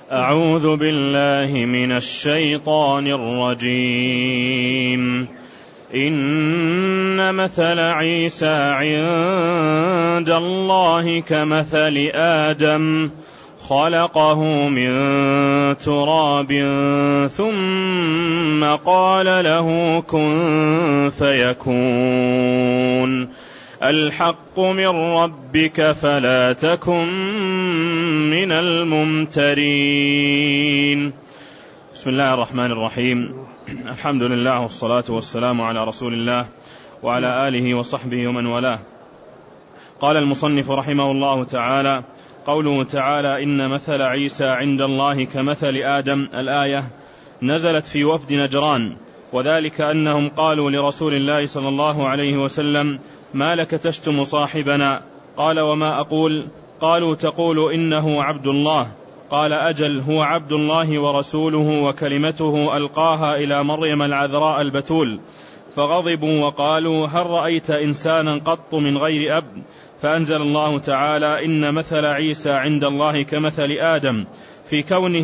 أعوذ بالله من الشيطان الرجيم. إن مثل عيسى عند الله كمثل آدم خلقه من تراب ثم قال له كن فيكون. الحق من ربك فلا تكن من الممترين. بسم الله الرحمن الرحيم. الحمد لله والصلاة والسلام على رسول الله وعلى آله وصحبه ومن والاه. قال المصنف رحمه الله تعالى: قوله تعالى إن مثل عيسى عند الله كمثل آدم، الآية نزلت في وفد نجران، وذلك أنهم قالوا لرسول الله صلى الله عليه وسلم: ما لك تشتم صاحبنا؟ قال: وما أقول؟ قالوا: تقول إنه عبد الله. قال: أجل، هو عبد الله ورسوله وكلمته ألقاها إلى مريم العذراء البتول. فغضبوا وقالوا: هل رأيت إنسانا قط من غير أب؟ فأنزل الله تعالى: إن مثل عيسى عند الله كمثل آدم في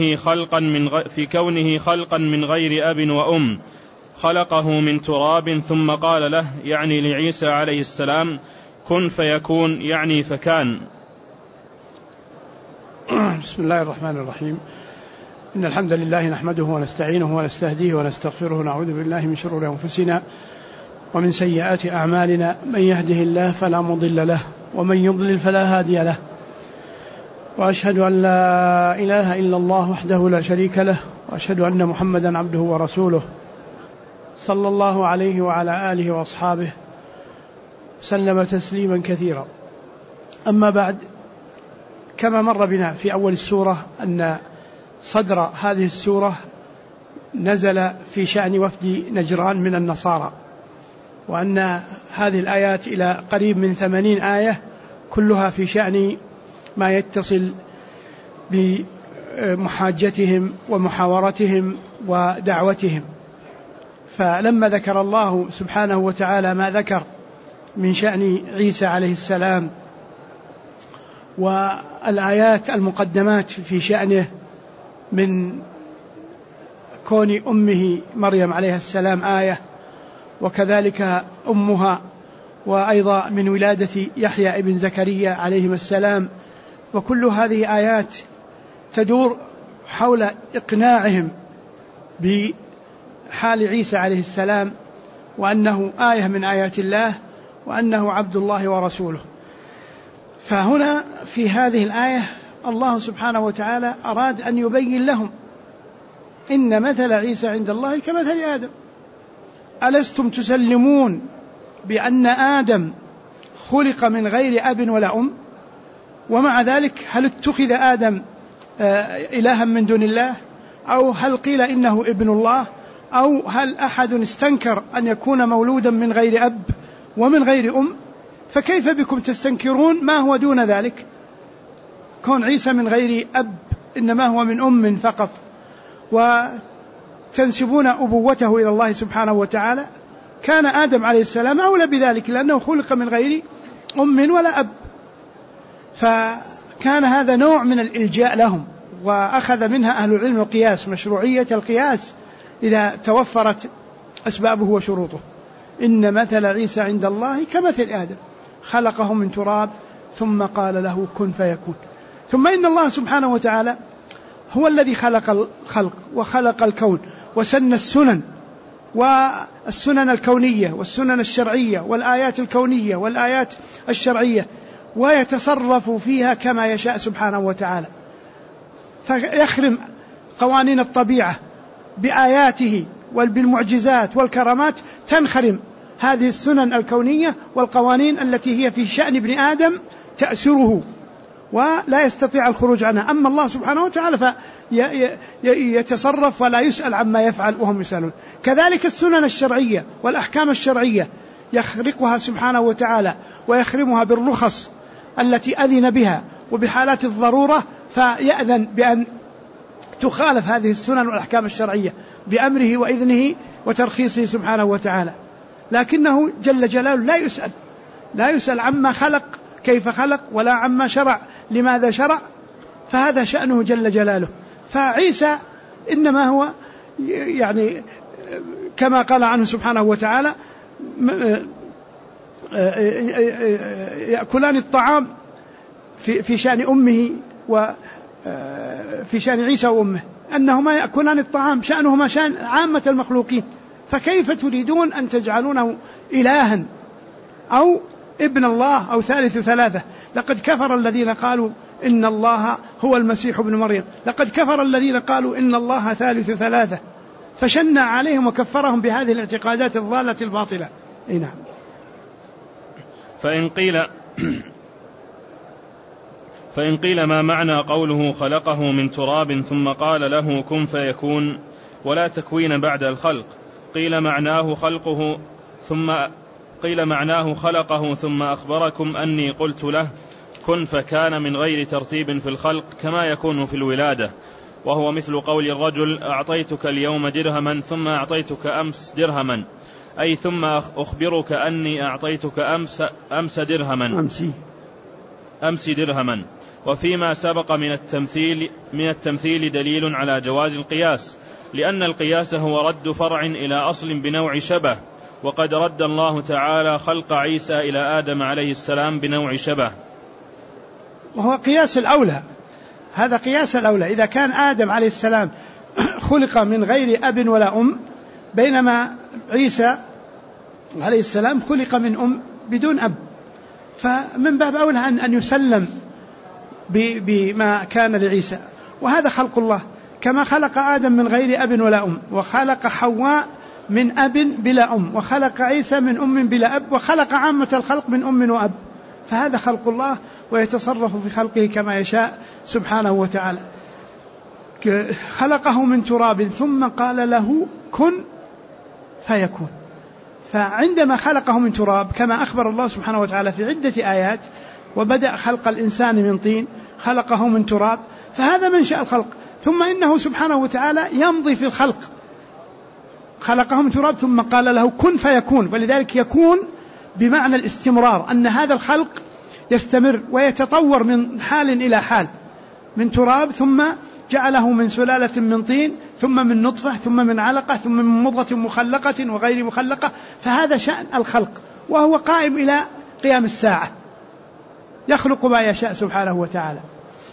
كونه خلقا من غير أب وأم، خلقه من تراب ثم قال له، يعني لعيسى عليه السلام، كن فيكون، يعني فكان. بسم الله الرحمن الرحيم. إن الحمد لله نحمده ونستعينه ونستهديه ونستغفره ونعوذ بالله من شرور أنفسنا ومن سيئات أعمالنا، من يهده الله فلا مضل له ومن يضلل فلا هادي له، وأشهد أن لا إله إلا الله وحده لا شريك له، وأشهد أن محمدا عبده ورسوله صلى الله عليه وعلى آله وأصحابه سلم تسليما كثيرا. أما بعد، كما مر بنا في أول السورة أن صدر هذه السورة نزل في شأن وفد نجران من النصارى، وأن هذه الآيات إلى قريب من 80 آية كلها في شأن ما يتصل بمحاجتهم ومحاورتهم ودعوتهم. فلما ذكر الله سبحانه وتعالى ما ذكر من شأن عيسى عليه السلام والآيات المقدمات في شأنه من كون أمه مريم عليه السلام آية، وكذلك أمها، وأيضا من ولادة يحيى ابن زكريا عليهم السلام، وكل هذه آيات تدور حول إقناعهم بحال عيسى عليه السلام، وأنه آية من آيات الله، وأنه عبد الله ورسوله. فهنا في هذه الآية الله سبحانه وتعالى أراد أن يبين لهم إن مثل عيسى عند الله كمثل آدم. ألستم تسلمون بأن آدم خلق من غير أب ولا أم؟ ومع ذلك هل اتخذ آدم إلها من دون الله؟ أو هل قيل إنه ابن الله؟ أو هل أحد استنكر أن يكون مولودا من غير أب ومن غير أم؟ فكيف بكم تستنكرون ما هو دون ذلك؟ كون عيسى من غير أب إنما هو من أم فقط، وتنسبون أبوته إلى الله سبحانه وتعالى. كان آدم عليه السلام أولى بذلك لأنه خلق من غير أم ولا أب. فكان هذا نوع من الإلجاء لهم، وأخذ منها أهل العلم القياس، مشروعية القياس إذا توفرت أسبابه وشروطه. إن مثل عيسى عند الله كمثل آدم خلقه من تراب ثم قال له كن فيكون. ثم إن الله سبحانه وتعالى هو الذي خلق الخلق وخلق الكون وسن السنن، والسنن الكونية والسنن الشرعية والآيات الكونية والآيات الشرعية، ويتصرف فيها كما يشاء سبحانه وتعالى. فيخرم قوانين الطبيعة بآياته وبالمعجزات والكرامات، تنخرم هذه السنن الكونية والقوانين التي هي في شأن ابن آدم تأسره ولا يستطيع الخروج عنها. أما الله سبحانه وتعالى فيتصرف ولا يسأل عما يفعل وهم يسألون. كذلك السنن الشرعية والأحكام الشرعية يخرقها سبحانه وتعالى ويخرمها بالرخص التي أذن بها، وبحالات الضرورة فيأذن بأن تخالف هذه السنن والأحكام الشرعية بأمره وإذنه وترخيصه سبحانه وتعالى. لكنه جل جلاله لا يسأل عما خلق كيف خلق، ولا عما شرع لماذا شرع، فهذا شأنه جل جلاله. فعيسى إنما هو يعني كما قال عنه سبحانه وتعالى يأكلان الطعام في شأن أمه وفي شأن عيسى وأمه أنهما يأكلان الطعام شأنهما شأن عامة المخلوقين، فكيف تريدون أن تجعلونه إلها أو ابن الله أو ثالث ثلاثة؟ لقد كفر الذين قالوا إن الله هو المسيح ابن مريم، لقد كفر الذين قالوا إن الله ثالث ثلاثة، فشنع عليهم وكفرهم بهذه الاعتقادات الضالة الباطلة. نعم. فإن قيل ما معنى قوله خلقه من تراب ثم قال له كن فيكون ولا تكوين بعد الخلق؟ قيل معناه خلقه ثم أخبركم أني قلت له كن فكان من غير ترتيب في الخلق كما يكون في الولادة، وهو مثل قول الرجل أعطيتك اليوم درهما ثم أعطيتك أمس درهما، أي ثم أخبرك أني أعطيتك أمس درهما. وفيما سبق من التمثيل دليل على جواز القياس، لأن القياس هو رد فرع إلى أصل بنوع شبه، وقد رد الله تعالى خلق عيسى إلى آدم عليه السلام بنوع شبه، وهو قياس الأولى. هذا قياس الأولى. إذا كان آدم عليه السلام خلق من غير أب ولا أم، بينما عيسى عليه السلام خلق من أم بدون أب، فمن باب أولى أن يسلم بما كان لعيسى. وهذا خلق الله، كما خلق آدم من غير أب ولا أم، وخلق حواء من أب بلا أم، وخلق عيسى من أم بلا أب، وخلق عامة الخلق من أم وأب، فهذا خلق الله، ويتصرف في خلقه كما يشاء سبحانه وتعالى. خلقه من تراب ثم قال له كن فيكون. فعندما خلقه من تراب كما أخبر الله سبحانه وتعالى في عدة آيات، وبدأ خلق الإنسان من طين، خلقه من تراب، فهذا منشأ الخلق. ثم إنه سبحانه وتعالى يمضي في الخلق، خلقه من تراب ثم قال له كن فيكون، ولذلك يكون بمعنى الاستمرار، أن هذا الخلق يستمر ويتطور من حال إلى حال، من تراب ثم جعله من سلالة من طين، ثم من نطفة، ثم من علقة، ثم من مضغة مخلقة وغير مخلقة، فهذا شأن الخلق، وهو قائم إلى قيام الساعة، يخلق ما يشاء سبحانه وتعالى.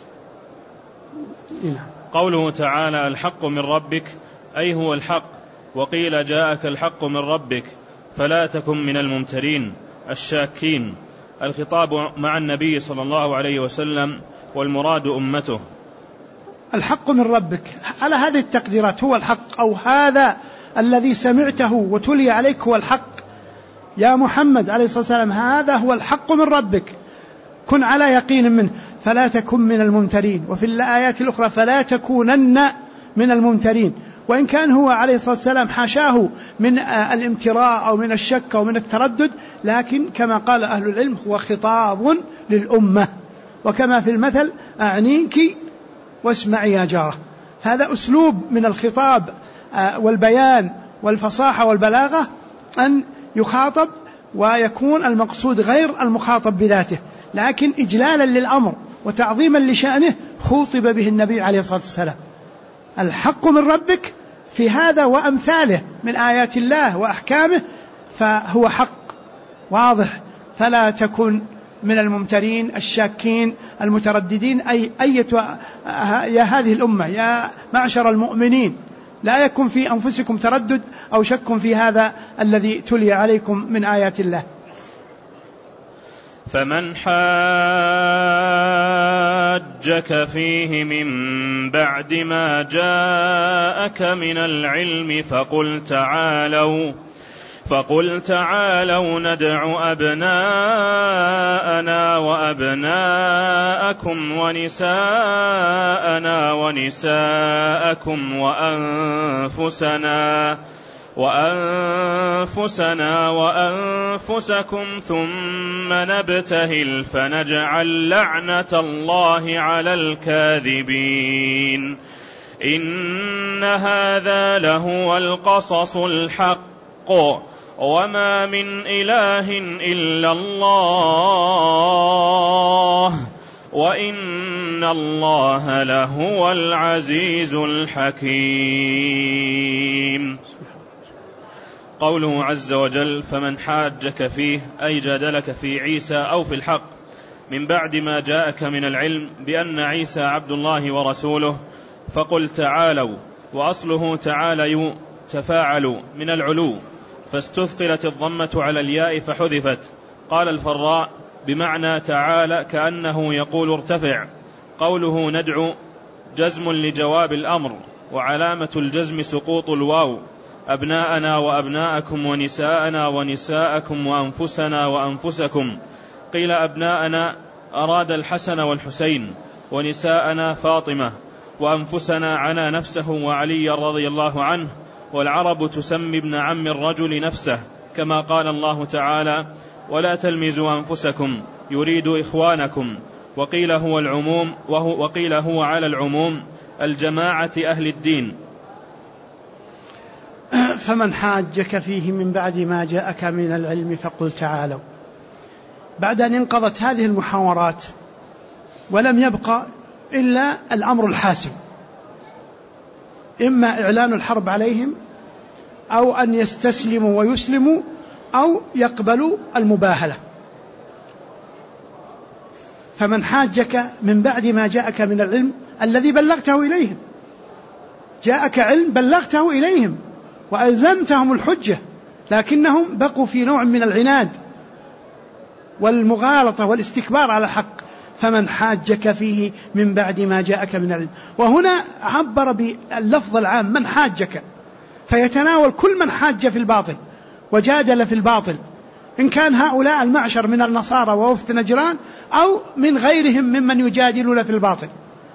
قوله تعالى الحق من ربك، أي هو الحق، وقيل جاءك الحق من ربك، فلا تكن من الممترين الشاكين. الخطاب مع النبي صلى الله عليه وسلم، والمراد أمته. الحق من ربك على هذه التقديرات هو الحق، أو هذا الذي سمعته وتلي عليك هو الحق يا محمد عليه الصلاة والسلام، هذا هو الحق من ربك، كن على يقين منه، فلا تكن من الممترين. وفي الآيات الأخرى فلا تكونن من الممترين، وإن كان هو عليه الصلاة والسلام حاشاه من الامتراء أو من الشك أو من التردد، لكن كما قال أهل العلم هو خطاب للأمة، وكما في المثل أعنيك واسمعي يا جارة. هذا أسلوب من الخطاب والبيان والفصاحة والبلاغة، أن يخاطب ويكون المقصود غير المخاطب بذاته، لكن إجلالا للأمر وتعظيما لشأنه خوطب به النبي عليه الصلاة والسلام. الحق من ربك في هذا وأمثاله من آيات الله وأحكامه، فهو حق واضح، فلا تكن من الممترين الشاكين المترددين، أي يا هذه الأمة، يا معشر المؤمنين، لا يكن في أنفسكم تردد أو شك في هذا الذي تلي عليكم من آيات الله. فمن حاجك فيه من بعد ما جاءك من العلم فقل تعالوا ندع أبناءنا وأبناءكم ونساءنا ونساءكم وأنفسنا وأنفسكم ثم نبتهل فنجعل لعنة الله على الكاذبين. إن هذا لهو القصص الحق، وما من إله إلا الله، وإن الله لهو العزيز الحكيم. قوله عز وجل: فمن حاجك فيه أي جادلك في عيسى أو في الحق من بعد ما جاءك من العلم بأن عيسى عبد الله ورسوله فقل تعالوا، وأصله تعالوا تفاعلوا من العلو، فاستثقلت الضمة على الياء فحذفت. قال الفراء: بمعنى تعالى كأنه يقول ارتفع. قوله ندعو جزم لجواب الأمر، وعلامة الجزم سقوط الواو. أبناءنا وأبناءكم ونساءنا ونساءكم وأنفسنا وأنفسكم. قيل أبناءنا أراد الحسن والحسين، ونساءنا فاطمة، وأنفسنا عنا نفسه وعلي رضي الله عنه. والعرب تسمي ابن عم الرجل نفسه، كما قال الله تعالى: ولا تلمزوا أنفسكم يريد إخوانكم. وقيل هو العموم، وقيل هو على العموم الجماعة أهل الدين. فمن حاجك فيه من بعد ما جاءك من العلم فقل تعالوا. بعد أن انقضت هذه المحاورات ولم يبقى إلا الأمر الحاسم، إما إعلان الحرب عليهم أو أن يستسلموا ويسلموا أو يقبلوا المباهلة. فمن حاجك من بعد ما جاءك من العلم الذي بلغته إليهم، جاءك علم بلغته إليهم وألزمتهم الحجة، لكنهم بقوا في نوع من العناد والمغالطة والاستكبار على الحق. فمن حاجك فيه من بعد ما جاءك من العلم، وهنا عبر باللفظ العام من حاجك، فيتناول كل من حاج في الباطل وجادل في الباطل، إن كان هؤلاء المعشر من النصارى ووفد نجران أو من غيرهم ممن يجادلون في الباطل،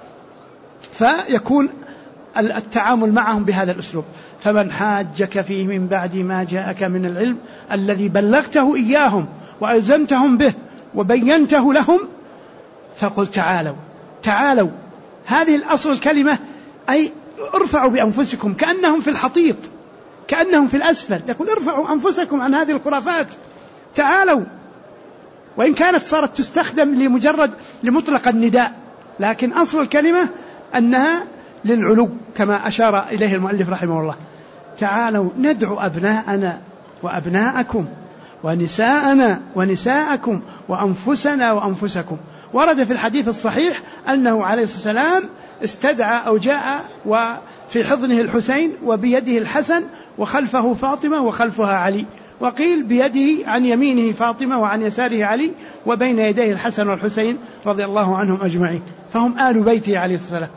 فيكون التعامل معهم بهذا الأسلوب. فمن حاجك فيه من بعد ما جاءك من العلم الذي بلغته إياهم وألزمتهم به وبينته لهم فقل تعالوا. تعالوا هذه الأصل الكلمة أي ارفعوا بأنفسكم، كأنهم في الحطيط، كأنهم في الأسفل، يقول ارفعوا أنفسكم عن هذه الخرافات، تعالوا. وإن كانت صارت تستخدم لمطلق النداء، لكن أصل الكلمة أنها للعلو كما أشار إليه المؤلف رحمه الله. تعالوا ندعو أبناءنا وأبناءكم ونساءنا ونساءكم وأنفسنا وأنفسكم. ورد في الحديث الصحيح أنه عليه الصلاة والسلام استدعى أو جاء وفي حضنه الحسين وبيده الحسن وخلفه فاطمة وخلفها علي، وقيل بيده عن يمينه فاطمة وعن يساره علي وبين يديه الحسن والحسين رضي الله عنهم أجمعين، فهم آل بيته عليه الصلاة والسلام.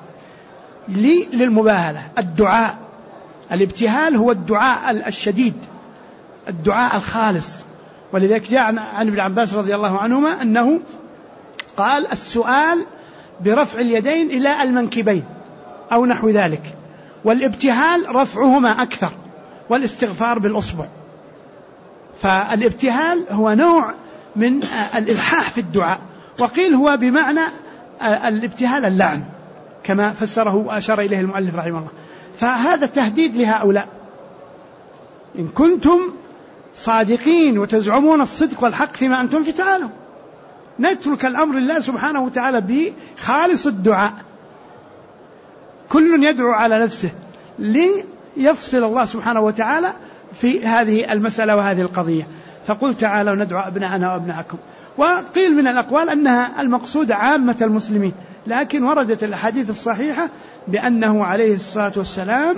للمباهلة الدعاء، الابتهال هو الدعاء الشديد، الدعاء الخالص. ولذلك جاء عن ابن عباس رضي الله عنهما أنه قال السؤال برفع اليدين إلى المنكبين أو نحو ذلك، والابتهال رفعهما أكثر، والاستغفار بالأصبع. فالابتهال هو نوع من الإلحاح في الدعاء، وقيل هو بمعنى الابتهال اللعن كما فسره وأشار إليه المؤلف رحمه الله. فهذا تهديد لهؤلاء، إن كنتم صادقين وتزعمون الصدق والحق فيما أنتم في تعالوا نترك الأمر لله سبحانه وتعالى بخالص الدعاء، كل يدعو على نفسه ليفصل الله سبحانه وتعالى في هذه المسألة وهذه القضية. فقل تعالوا ندعو أبناءنا وأبناءكم. وقيل من الأقوال أنها المقصود عامة المسلمين، لكن وردت الأحاديث الصحيحة بأنه عليه الصلاة والسلام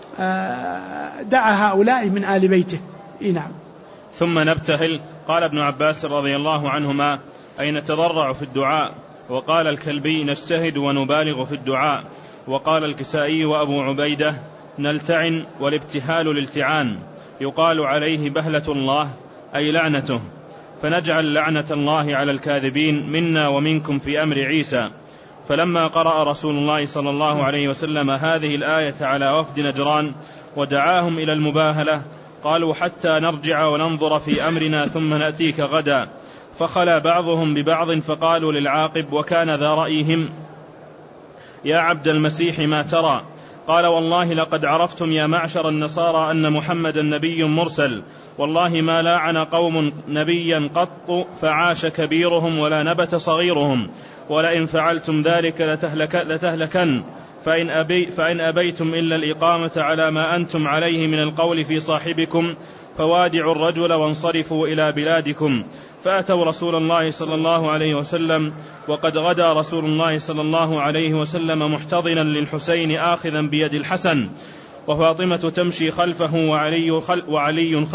دعا هؤلاء من آل بيته. نعم. ثم نبتهل. قال ابن عباس رضي الله عنهما: أي نتضرع في الدعاء. وقال الكلبي: نجتهد ونبالغ في الدعاء. وقال الكسائي وأبو عبيدة: نلتعن، والابتهال الالتعان، يقال عليه بهلة الله أي لعنته، فنجعل لعنة الله على الكاذبين منا ومنكم في أمر عيسى. فلما قرأ رسول الله صلى الله عليه وسلم هذه الآية على وفد نجران ودعاهم إلى المباهلة قالوا: حتى نرجع وننظر في أمرنا ثم نأتيك غدا. فخلا بعضهم ببعض فقالوا للعاقب وكان ذا رأيهم: يا عبد المسيح ما ترى؟ قال: والله لقد عرفتم يا معشر النصارى أن محمدا نبي مرسل، والله ما لاعن قوم نبيا قط فعاش كبيرهم ولا نبت صغيرهم، ولئن فعلتم ذلك لتهلكن، فإن أبيتم إلا الإقامة على ما أنتم عليه من القول في صاحبكم فوادعوا الرجل وانصرفوا إلى بلادكم. فأتوا رسول الله صلى الله عليه وسلم وقد غدا رسول الله صلى الله عليه وسلم محتضنا للحسين آخذا بيد الحسن، وفاطمة تمشي خلفه وعلي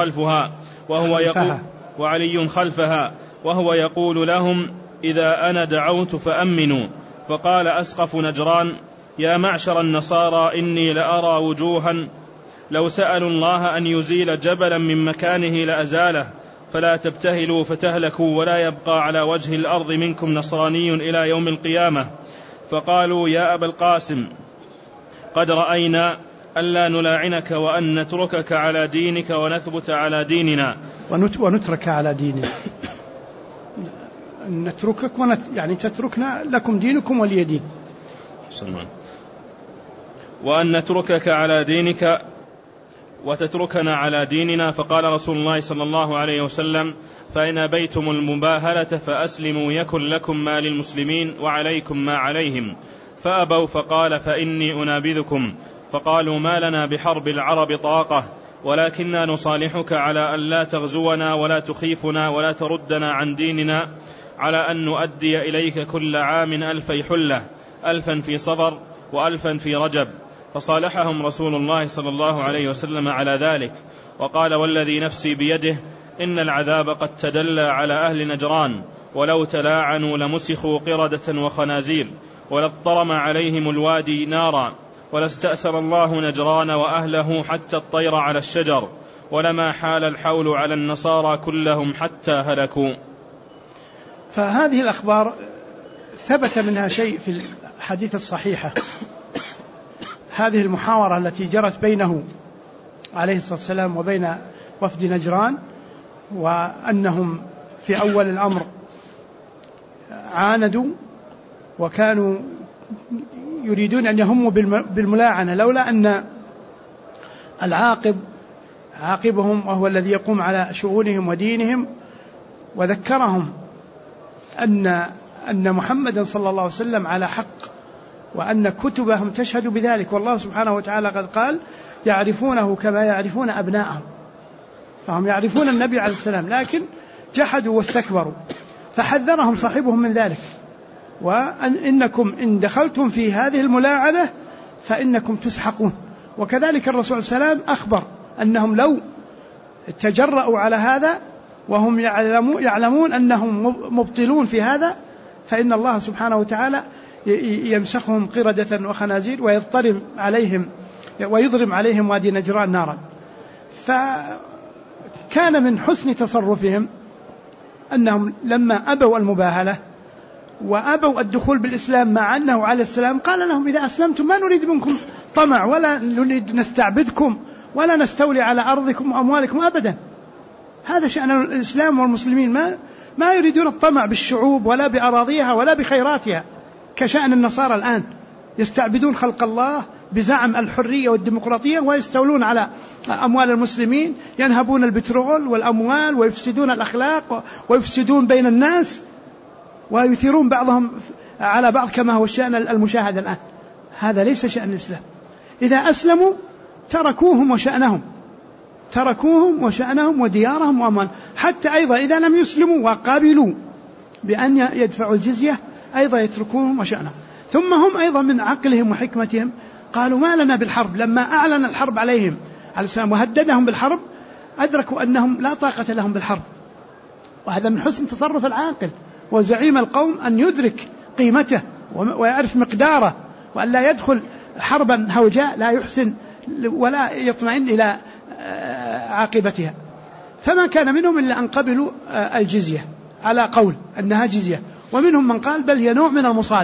خلفها وهو يقول لهم: إذا أنا دعوت فأمنوا. فقال أسقف نجران: يا معشر النصارى إني لأرى وجوها لو سألوا الله أن يزيل جبلا من مكانه لأزاله، فلا تبتهلوا فتهلكوا ولا يبقى على وجه الأرض منكم نصراني إلى يوم القيامة. فقالوا: يا أبا القاسم قد رأينا ألا نلاعنك وأن نتركك على دينك ونثبت على ديننا ونترك على ديننا، نتركك يعني تتركنا، لكم دينكم ولي دين، وأن نتركك على دينك وتتركنا على ديننا. فقال رسول الله صلى الله عليه وسلم: فإن أبيتم المباهلة فأسلموا يكن لكم ما للمسلمين وعليكم ما عليهم. فأبوا، فقال: فإني أنابذكم. فقالوا: ما لنا بحرب العرب طاقة، ولكننا نصالحك على أن لا تغزونا ولا تخيفنا ولا تردنا عن ديننا، على أن نؤدي إليك كل عام 2000 حلة، 1000 في صفر و1000 في رجب. فصالحهم رسول الله صلى الله عليه وسلم على ذلك، وقال: والذي نفسي بيده إن العذاب قد تدلى على أهل نجران، ولو تلاعنوا لمسخوا قردة وخنازير، ولاضطرم عليهم الوادي نارا، ولاستأسر الله نجران وأهله حتى الطير على الشجر، ولما حال الحول على النصارى كلهم حتى هلكوا. فهذه الأخبار ثبت منها شيء في الحديث الصحيحة، هذه المحاورة التي جرت بينه عليه الصلاة والسلام وبين وفد نجران، وأنهم في أول الأمر عاندوا وكانوا يريدون أن يهموا بالملاعنة، لولا أن عاقبهم وهو الذي يقوم على شؤونهم ودينهم، وذكرهم أن محمدا صلى الله عليه وسلم على حق، وأن كتبهم تشهد بذلك، والله سبحانه وتعالى قد قال: يعرفونه كما يعرفون أبناءهم. فهم يعرفون النبي عليه السلام لكن جحدوا واستكبروا، فحذرهم صاحبهم من ذلك، وإنكم إن دخلتم في هذه الملاعنة فإنكم تسحقون. وكذلك الرسول صلى الله عليه وسلم أخبر أنهم لو تجرؤوا على هذا وهم يعلمون أنهم مبطلون في هذا، فإن الله سبحانه وتعالى يمسخهم قردة وخنازير ويضرم عليهم وادي نجران نارا. فكان من حسن تصرفهم أنهم لما أبوا المباهلة وأبوا الدخول بالإسلام مع أنه عليه السلام قال لهم: إذا أسلمتم ما نريد منكم طمع، ولا نريد نستعبدكم ولا نستولي على أرضكم وأموالكم أبدا. هذا شأن الإسلام والمسلمين، ما يريدون الطمع بالشعوب ولا بأراضيها ولا بخيراتها، كشأن النصارى الآن يستعبدون خلق الله بزعم الحرية والديمقراطية، ويستولون على أموال المسلمين، ينهبون البترول والأموال ويفسدون الأخلاق ويفسدون بين الناس ويثيرون بعضهم على بعض كما هو الشأن المشاهد الآن. هذا ليس شأن الإسلام. إذا أسلموا تركوهم وشأنهم وديارهم وأموالهم، حتى أيضا إذا لم يسلموا وقابلوا بأن يدفعوا الجزية أيضا يتركوهم وشأنهم. ثم هم أيضا من عقلهم وحكمتهم قالوا: ما لنا بالحرب. لما أعلن الحرب عليهم عليه السلام وهددهم بالحرب أدركوا أنهم لا طاقة لهم بالحرب. وهذا من حسن تصرف العاقل وزعيم القوم أن يدرك قيمته ويعرف مقداره، وأن لا يدخل حربا هوجاء لا يحسن ولا يطمئن إلى عاقبتها. فما كان منهم إلا أن قبلوا الجزية على قول أنها جزية، ومنهم من قال بل هي نوع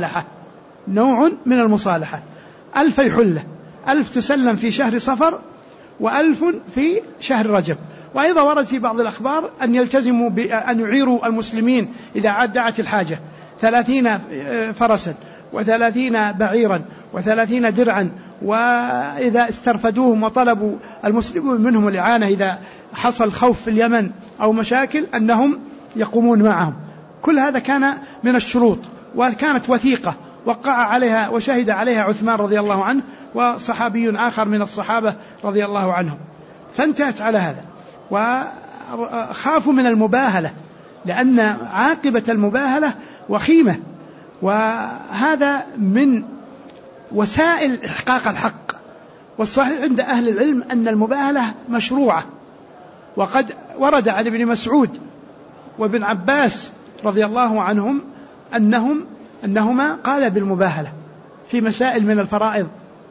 من المصالحة. 1000 حلة، 1000 تسلم في شهر صفر، و1000 في شهر رجب. وأيضا ورد في بعض الأخبار أن يلتزموا بأن يعيروا المسلمين إذا دعت الحاجة 30 فرسا و30 بعيرا و30 درعا، وإذا استرفدوهم وطلبوا المسلمون منهم الإعانة إذا حصل خوف في اليمن أو مشاكل أنهم يقومون معهم. كل هذا كان من الشروط، وكانت وثيقة وقع عليها وشهد عليها عثمان رضي الله عنه وصحابي آخر من الصحابة رضي الله عنهم، فانتهت على هذا. وخافوا من المباهلة لأن عاقبة المباهلة وخيمة، وهذا من وسائل إحقاق الحق. والصحيح عند أهل العلم أن المباهلة مشروعة، وقد ورد عن ابن مسعود وابن عباس رضي الله عنهم أنهما قال بالمباهلة في مسائل من الفرائض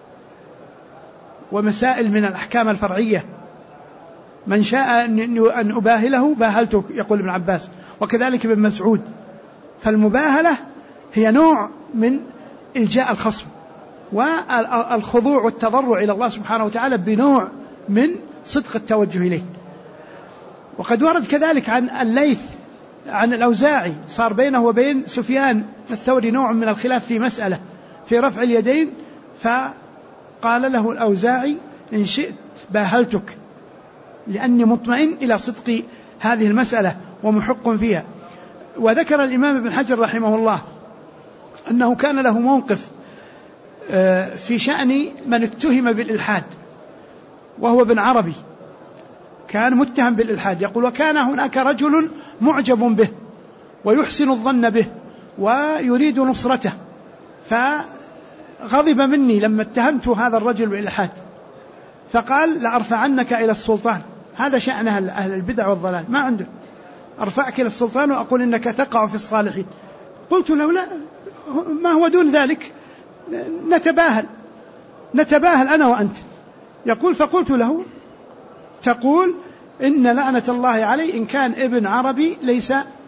ومسائل من الأحكام الفرعية. من شاء أن أباهله باهلته، يقول ابن عباس، وكذلك ابن مسعود. فالمباهلة هي نوع من إلجاء الخصم والخضوع والتضرع إلى الله سبحانه وتعالى بنوع من صدق التوجه إليه. وقد ورد كذلك عن الليث عن الأوزاعي، صار بينه وبين سفيان الثوري نوع من الخلاف في مسألة في رفع اليدين، فقال له الأوزاعي: إن شئت باهلتك، لأني مطمئن إلى صدق هذه المسألة ومحق فيها. وذكر الإمام ابن حجر رحمه الله أنه كان له موقف في شأن من اتهم بالإلحاد، وهو ابن عربي، كان متهم بالإلحاد. يقول: وكان هناك رجل معجب به ويحسن الظن به ويريد نصرته، فغضب مني لما اتهمت هذا الرجل بالإلحاد، فقال: لأرفعنك إلى السلطان. هذا شأن أهل البدع والضلال، ما عنده، أرفعك إلى السلطان وأقول إنك تقع في الصالحين. قلت له: لا، ما هو دون ذلك، نتباهل أنا وأنت. يقول: فقلت له: تقول إن لعنة الله عليه إن كان ابن عربي ليس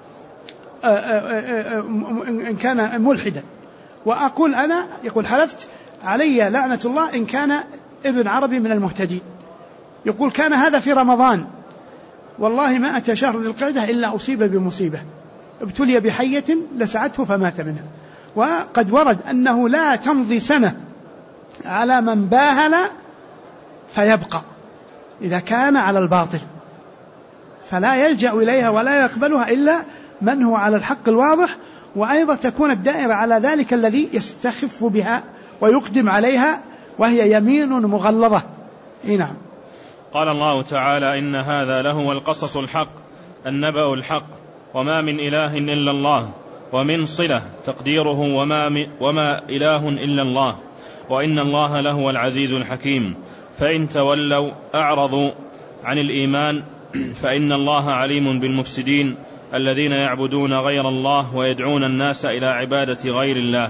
إن كان ملحدا، وأقول أنا، يقول: حلفت علي لعنة الله إن كان ابن عربي من المهتدين. يقول: كان هذا في رمضان، والله ما أتى شهر ذي القعدة إلا أصيب بمصيبة، ابتلي بحية لسعته فمات منها. وقد ورد أنه لا تمضي سنة على من باهل فيبقى، إذا كان على الباطل فلا يلجأ إليها ولا يقبلها إلا من هو على الحق الواضح. وأيضا تكون الدائرة على ذلك الذي يستخف بها ويقدم عليها، وهي يمين مغلظة. نعم. قال الله تعالى: إن هذا لهو القصص الحق النبأ الحق وما من إله إلا الله، ومن صلة تقديره وما إله إلا الله، وإن الله لهو العزيز الحكيم. فإن تولوا أعرضوا عن الإيمان فإن الله عليم بالمفسدين الذين يعبدون غير الله ويدعون الناس إلى عبادة غير الله.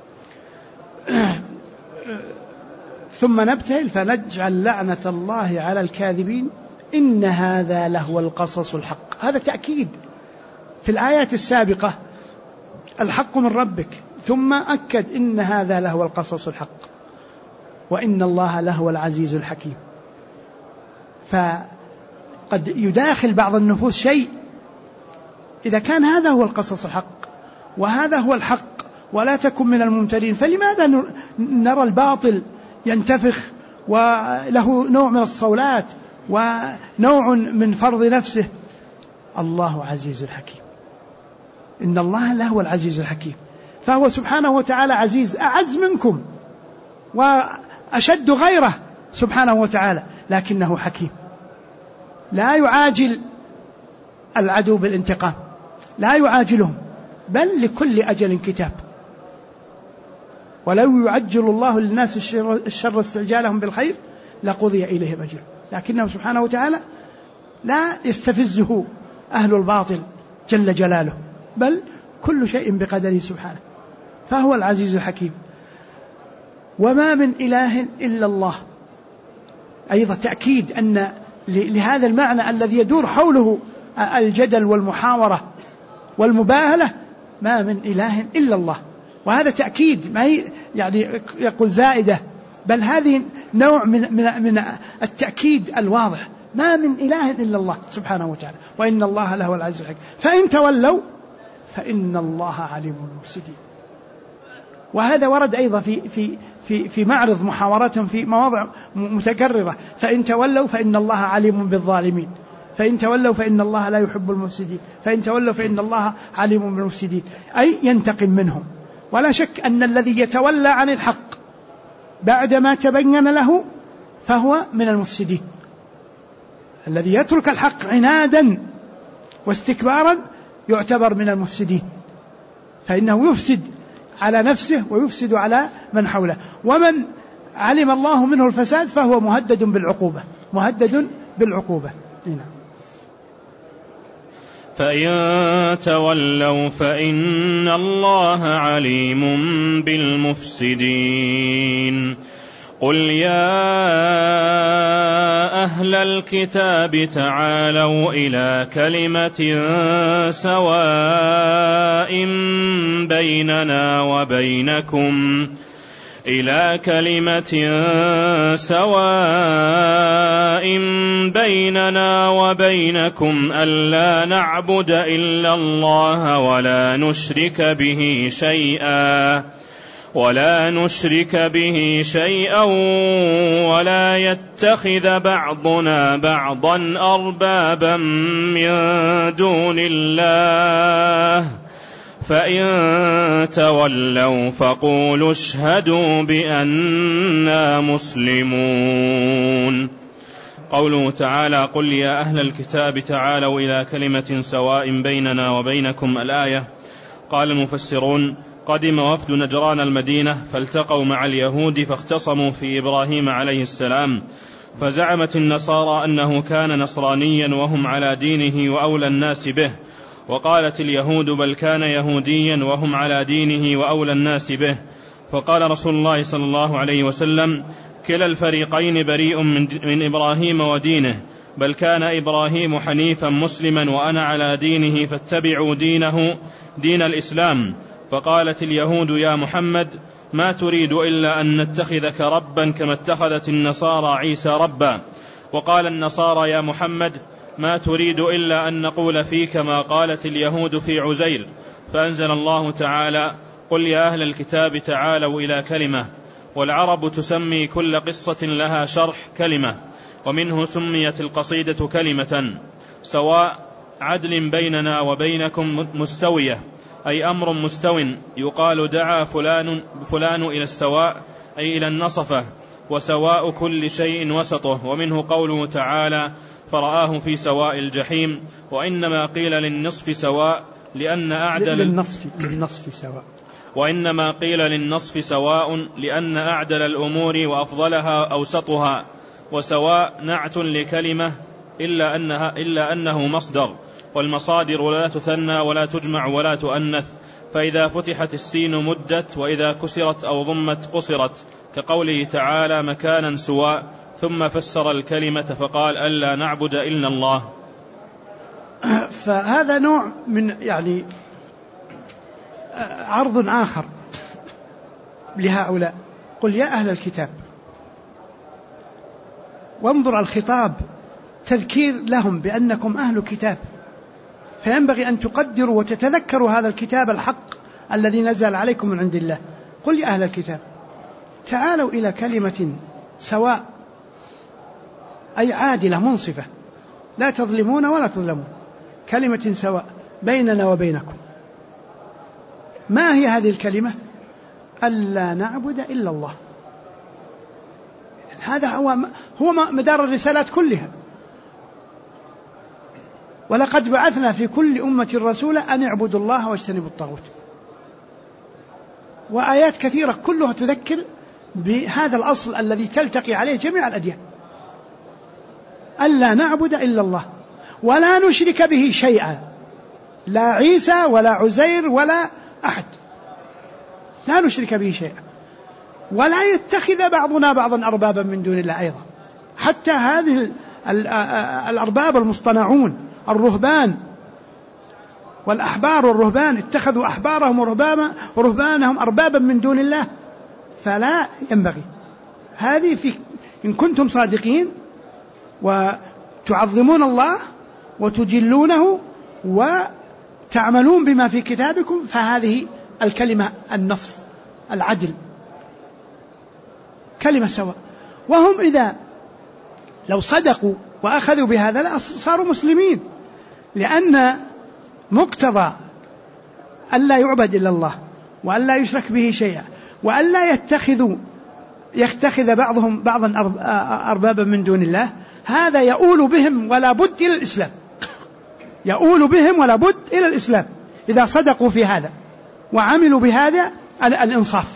ثم نبتهل فنجعل لعنة الله على الكاذبين إن هذا لهو القصص الحق. هذا تأكيد في الآيات السابقة، الحق من ربك، ثم أكد إن هذا لهو القصص الحق وإن الله لهو العزيز الحكيم. فقد يداخل بعض النفوس شيء، إذا كان هذا هو القصص الحق وهذا هو الحق ولا تكن من الممترين، فلماذا نرى الباطل ينتفخ وله نوع من الصولات ونوع من فرض نفسه؟ الله عزيز الحكيم، إن الله لهو العزيز الحكيم. فهو سبحانه وتعالى عزيز، أعز منكم وأشد غيره سبحانه وتعالى، لكنه حكيم، لا يعاجل العدو بالانتقام، لا يعاجلهم، بل لكل أجل كتاب. ولو يعجل الله للناس الشر استعجالهم بالخير لقضي إليهم أجلهم، لكنه سبحانه وتعالى لا يستفزه أهل الباطل جل جلاله، بل كل شيء بقدره سبحانه. فهو العزيز الحكيم. وما من إله إلا الله، أيضا تأكيد أن لهذا المعنى الذي يدور حوله الجدل والمحاورة والمباهلة، ما من إله إلا الله. وهذا تأكيد، ما يعني يقول زائدة، بل هذه نوع من التأكيد الواضح، ما من إله إلا الله سبحانه وتعالى، وإن الله له العزيز الحكيم. فإن تولوا فإن الله عليم بالمفسدين. وهذا ورد أيضا في معرض محاوراتهم في مواضع متكررة، فإن تولوا فإن الله عليم بالظالمين. فإن تولوا فإن الله لا يحب المفسدين، فإن تولوا فإن الله عليم بالمفسدين، أي ينتقم منهم. ولا شك أن الذي يتولى عن الحق بعدما تبين له فهو من المفسدين. الذي يترك الحق عنادا واستكبارا يعتبر من المفسدين، فإنه يفسد على نفسه ويفسد على من حوله. ومن علم الله منه الفساد فهو مهدد بالعقوبة، مهدد بالعقوبة. فإن تولوا فإن الله عليم بالمفسدين. قل يا أهل الكتاب تعالوا إلى كلمة سواء بيننا وبينكم ألا نعبد إلا الله ولا نشرك به شيئا ولا يتخذ بعضنا بعضا أربابا من دون الله، فإن تولوا فقولوا اشهدوا بأننا مسلمون. قوله تعالى: قل يا أهل الكتاب تعالوا إلى كلمة سواء بيننا وبينكم. الآية. قال المفسرون: قدم وفد نجران المدينة فالتقوا مع اليهود فاختصموا في إبراهيم عليه السلام، فزعمت النصارى أنه كان نصرانيا وهم على دينه وأولى الناس به، وقالت اليهود بل كان يهوديا وهم على دينه وأولى الناس به. فقال رسول الله صلى الله عليه وسلم: كلا الفريقين بريء من إبراهيم ودينه، بل كان إبراهيم حنيفا مسلما وأنا على دينه فاتبعوا دينه دين الإسلام. فقالت اليهود: يا محمد ما تريد إلا أن نتخذك ربا كما اتخذت النصارى عيسى ربا. وقال النصارى: يا محمد ما تريد إلا أن نقول فيك ما قالت اليهود في عزير. فأنزل الله تعالى: قل يا أهل الكتاب تعالوا إلى كلمة. والعرب تسمي كل قصة لها شرح كلمة، ومنه سميت القصيدة كلمة. سواء عدل بيننا وبينكم مستوية، أي أمر مستو، يقال دعا فلان إلى السواء أي إلى النصفة، وسواء كل شيء وسطه. ومنه قوله تعالى: فرآه في سواء الجحيم. وإنما قيل للنصف سواء لأن أعدل الأمور وأفضلها أوسطها. وسواء نعت لكلمة إلا أنه مصدر، والمصادر لا تثنى ولا تجمع ولا تؤنث، فإذا فتحت السين مدت، وإذا كسرت أو ضمت قصرت، كقوله تعالى: مكانا سواء. ثم فسر الكلمة فقال: ألا نعبد إلا الله. فهذا نوع من عرض آخر لهؤلاء. قل يا أهل الكتاب. وانظر الخطاب تذكير لهم بأنكم أهل كتاب، فينبغي أن تقدروا وتتذكروا هذا الكتاب الحق الذي نزل عليكم من عند الله. قل يا أهل الكتاب تعالوا إلى كلمة سواء، أي عادلة منصفة، لا تظلمون ولا تظلمون، كلمة سواء بيننا وبينكم. ما هي هذه الكلمة؟ ألا نعبد إلا الله. هذا هو مدار الرسالات كلها. ولقد بعثنا في كل أمة رسولا أن اعبدوا الله واجتنبوا الطاغوت. وآيات كثيرة كلها تذكر بهذا الأصل الذي تلتقي عليه جميع الأديان. ألا نعبد إلا الله ولا نشرك به شيئا، لا عيسى ولا عزير ولا أحد، لا نشرك به شيئا، ولا يتخذ بعضنا بعضا أربابا من دون الله أيضا. حتى هذه الأرباب المصطنعون، الرهبان والأحبار والرهبان، اتخذوا أحبارهم ورهبانهم أربابا من دون الله، فلا ينبغي. هذه إن كنتم صادقين وتعظمون الله وتجلونه وتعملون بما في كتابكم، فهذه الكلمة النصف العدل، كلمة سواء. وهم إذا لو صدقوا وأخذوا بهذا لا صاروا مسلمين، لأن مقتضى ألا يعبد إلا الله وألا يشرك به شيئا وألا يتخذ بعضهم بعضا أربابا من دون الله، هذا يؤول بهم ولا بد إلى الإسلام، يؤول بهم ولا بد إلى الإسلام إذا صدقوا في هذا وعملوا بهذا الإنصاف.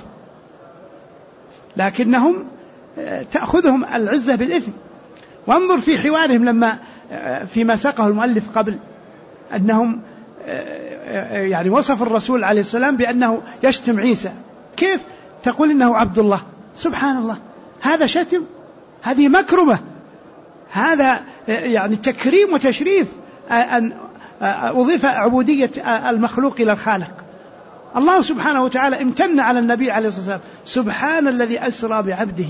لكنهم تأخذهم العزة بالإثم. وانظر في حوارهم لما فيما ساقه المؤلف قبل أنهم يعني وصف الرسول عليه السلام بأنه يشتم عيسى، كيف تقول إنه عبد الله؟ سبحان الله، هذا شتم، هذه مكرمة، هذا يعني تكريم وتشريف أن أضيف عبودية المخلوق إلى الخالق. الله سبحانه وتعالى امتن على النبي عليه الصلاة والسلام، سبحان الذي أسرى بعبده.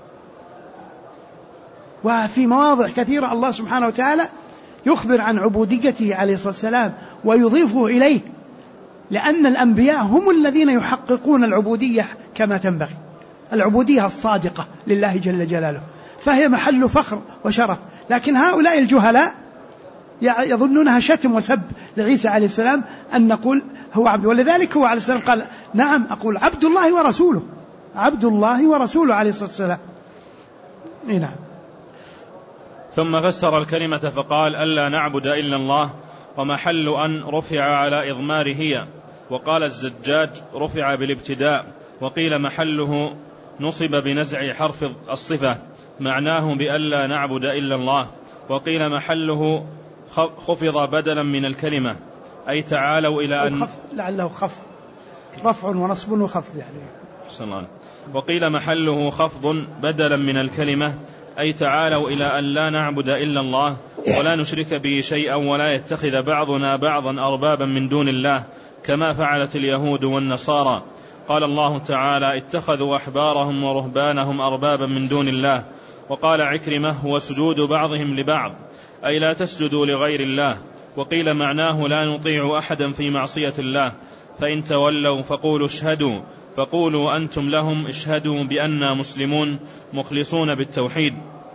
وفي مواضع كثيرة الله سبحانه وتعالى يخبر عن عبوديته عليه الصلاة والسلام ويضيفه إليه، لأن الأنبياء هم الذين يحققون العبودية كما تنبغي، العبودية الصادقة لله جل جلاله، فهي محل فخر وشرف. لكن هؤلاء الجهلاء يظنونها شتم وسب لعيسى عليه السلام أن نقول هو عبد، ولذلك هو عليه السلام قال نعم أقول عبد الله ورسوله، عبد الله ورسوله عليه الصلاة والسلام. نعم. ثم فسر الكلمة فقال ألا نعبد إلا الله، ومحل أن رفع على إضمار هي، وقال الزجاج رفع بالابتداء، وقيل محله نصب بنزع حرف الصفة معناه بألا نعبد إلا الله، وقيل محله خفض بدلا من الكلمة أي تعالوا إلى أن لعله خفض رفع ونصب وخفض يعني. وقيل محله خفض بدلا من الكلمة أي تعالوا إلى أن لا نعبد إلا الله ولا نشرك به شيئا ولا يتخذ بعضنا بعضا أربابا من دون الله كما فعلت اليهود والنصارى. قال الله تعالى اتخذوا أحبارهم ورهبانهم أربابا من دون الله. وقال عكرمة هو سجود بعضهم لبعض أي لا تسجدوا لغير الله. وقيل معناه لا نطيع أحدا في معصية الله، فإن تولوا فقولوا اشهدوا، فقولوا أنتم لهم اشهدوا بأننا مسلمون مخلصون بالتوحيد.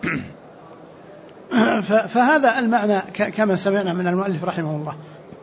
فهذا المعنى كما سمعنا من المؤلف رحمه الله،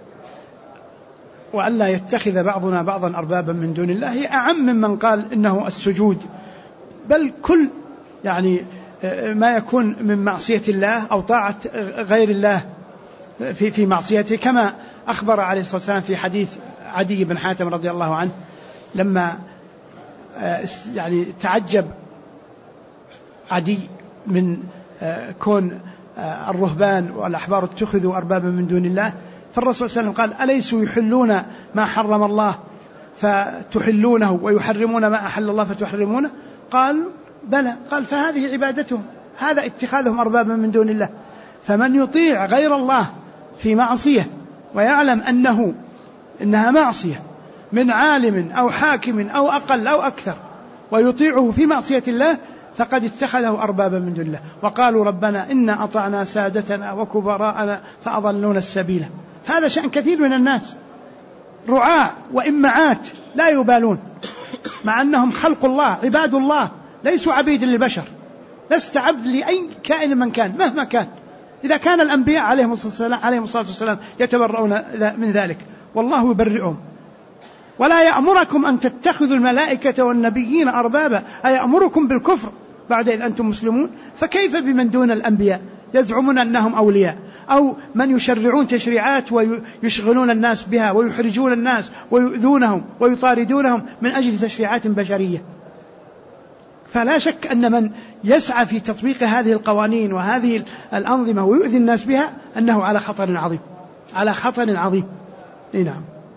وألا يتخذ بعضنا بعضا أربابا من دون الله هي أعم ممن قال إنه السجود، بل كل يعني ما يكون من معصية الله أو طاعة غير الله في معصيته، كما أخبر عليه الصلاة والسلام في حديث عدي بن حاتم رضي الله عنه لما يعني تعجب عدي من كون الرهبان والأحبار اتخذوا أربابا من دون الله، فالرسول صلى الله عليه وسلم قال أليسوا يحلون ما حرم الله فتحلونه ويحرمون ما أحل الله فتحرمونه؟ قال بلى. قال فهذه عبادتهم، هذا اتخاذهم أربابا من دون الله. فمن يطيع غير الله في معصية ويعلم إنها معصية من عالم أو حاكم أو أقل أو أكثر ويطيعه في معصية الله فقد اتخذه أربابا من دون الله. وقالوا ربنا إنا أطعنا سادتنا وكبراءنا فأضلونا السبيل. فهذا شأن كثير من الناس، رعاة وإمعات لا يبالون، مع أنهم خلق الله عباد الله ليسوا عبيد للبشر. لست عبد لأي كائن من كان مهما كان. إذا كان الأنبياء عليهم الصلاة والسلام يتبرؤون من ذلك والله يبرئهم. ولا يأمركم أن تتخذوا الملائكة والنبيين أربابا، أيأمركم بالكفر بعد إذ أنتم مسلمون؟ فكيف بمن دون الأنبياء يزعمون أنهم أولياء، أو من يشرعون تشريعات ويشغلون الناس بها ويحرجون الناس ويؤذونهم ويطاردونهم من أجل تشريعات بشرية. فلا شك أن من يسعى في تطبيق هذه القوانين وهذه الأنظمة ويؤذي الناس بها أنه على خطر عظيم، على خطر عظيم. نعم.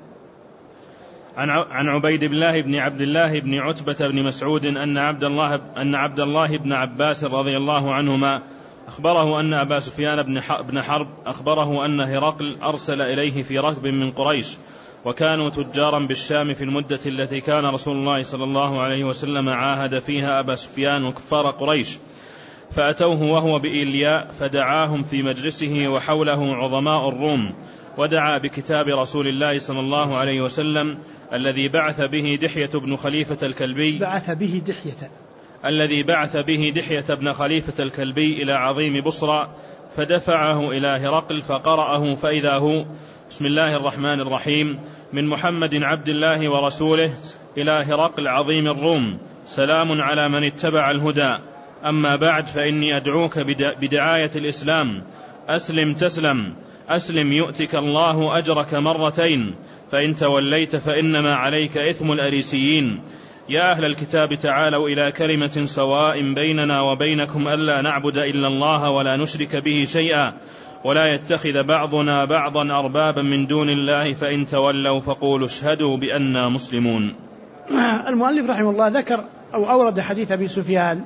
عن عبيد الله بن عبد الله بن عتبة بن مسعود أن عبد الله بن عباس رضي الله عنهما أخبره أن أبا سفيان بن حرب أخبره أن هرقل أرسل إليه في ركب من قريش، وكانوا تجارا بالشام في المدة التي كان رسول الله صلى الله عليه وسلم عاهد فيها أبا سفيان وكفار قريش، فأتوه وهو بإيلياء فدعاهم في مجلسه وحوله عظماء الروم، ودعا بكتاب رسول الله صلى الله عليه وسلم الذي بعث به دحية بن خليفة الكلبي الذي بعث به دحية بن خليفة الكلبي إلى عظيم بصرى فدفعه إلى هرقل فقرأه فإذا هو: بسم الله الرحمن الرحيم، من محمد عبد الله ورسوله إلى هرقل عظيم الروم، سلام على من اتبع الهدى، أما بعد، فإني أدعوك بدعاية الإسلام، أسلم تسلم، أسلم يؤتك الله أجرك مرتين، فإن توليت فإنما عليك إثم الأريسيين. يا أهل الكتاب تعالوا إلى كلمة سواء بيننا وبينكم ألا نعبد إلا الله ولا نشرك به شيئا ولا يتخذ بعضنا بعضا أربابا من دون الله، فإن تولوا فقولوا اشهدوا بأننا مسلمون. المؤلف رحمه الله ذكر أو أورد حديث أبي سفيان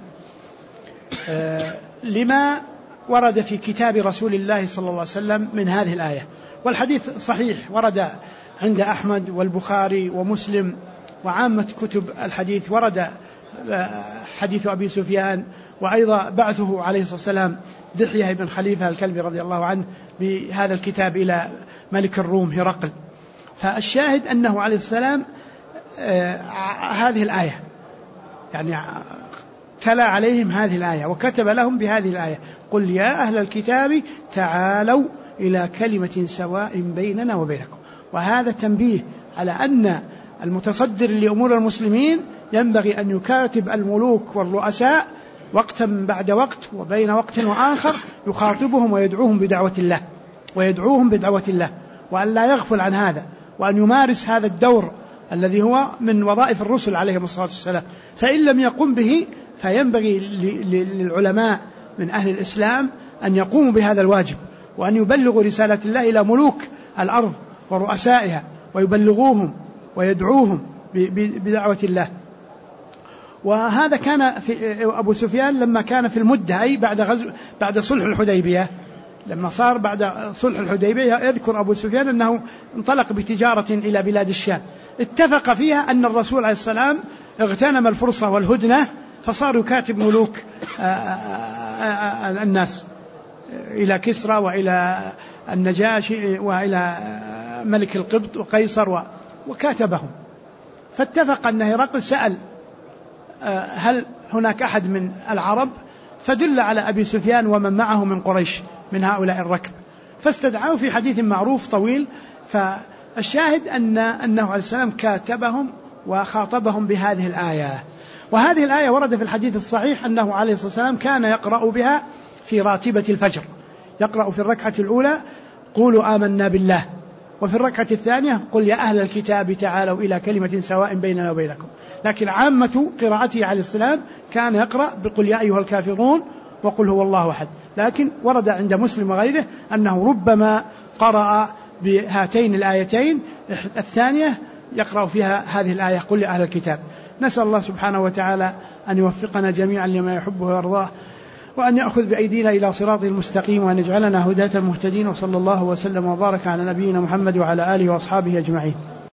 لما ورد في كتاب رسول الله صلى الله عليه وسلم من هذه الآية، والحديث صحيح، ورد عند أحمد والبخاري ومسلم وعامة كتب الحديث، ورد حديث أبي سفيان، وأيضا بعثه عليه الصلاة والسلام دحية بن خليفة الكلبي رضي الله عنه بهذا الكتاب إلى ملك الروم هرقل. فالشاهد أنه عليه السلام هذه الآية يعني تلا عليهم هذه الآية وكتب لهم بهذه الآية: قل يا أهل الكتاب تعالوا إلى كلمة سواء بيننا وبينكم. وهذا تنبيه على أن المتصدر لأمور المسلمين ينبغي أن يكاتب الملوك والرؤساء وقتا بعد وقت وبين وقت وآخر، يخاطبهم ويدعوهم بدعوة الله وأن لا يغفل عن هذا، وأن يمارس هذا الدور الذي هو من وظائف الرسل عليهم الصلاة والسلام. فإن لم يقم به فينبغي للعلماء من أهل الإسلام أن يقوموا بهذا الواجب، وأن يبلغوا رسالة الله إلى ملوك الأرض ورؤسائها، ويبلغوهم ويدعوهم بدعوة الله. وهذا كان في أبو سفيان لما كان في المدة، أي بعد صلح الحديبية، لما صار بعد صلح الحديبية يذكر أبو سفيان أنه انطلق بتجارة إلى بلاد الشام، اتفق فيها أن الرسول عليه السلام اغتنم الفرصة والهدنة، فصار يكاتب ملوك الناس إلى كسرى وإلى النجاشي وإلى ملك القبط وقيصر وكاتبهم. فاتفق أن هرقل سأل: هل هناك أحد من العرب؟ فدل على أبي سفيان ومن معه من قريش من هؤلاء الركب، فاستدعاه في حديث معروف طويل. فالشاهد أنه عليه السلام كاتبهم وخاطبهم بهذه الآية. وهذه الآية ورد في الحديث الصحيح أنه عليه الصلاة والسلام كان يقرأ بها في راتبة الفجر، يقرأ في الركعة الأولى: قولوا آمنا بالله، وفي الركعة الثانية: قل يا أهل الكتاب تعالوا إلى كلمة سواء بيننا وبينكم. لكن عامة قراءته عليه السلام كان يقرأ بقل يا أيها الكافرون وقل هو الله أحد. لكن ورد عند مسلم وغيره أنه ربما قرأ بهاتين الآيتين الثانية يقرأ فيها هذه الآية: قل يا أهل الكتاب. نسأل الله سبحانه وتعالى أن يوفقنا جميعا لما يحبه ويرضاه، وأن يأخذ بأيدينا إلى صراط المستقيم، وأن يجعلنا هداة المهتدين. وصلى الله وسلم وبارك على نبينا محمد وعلى آله وأصحابه أجمعين.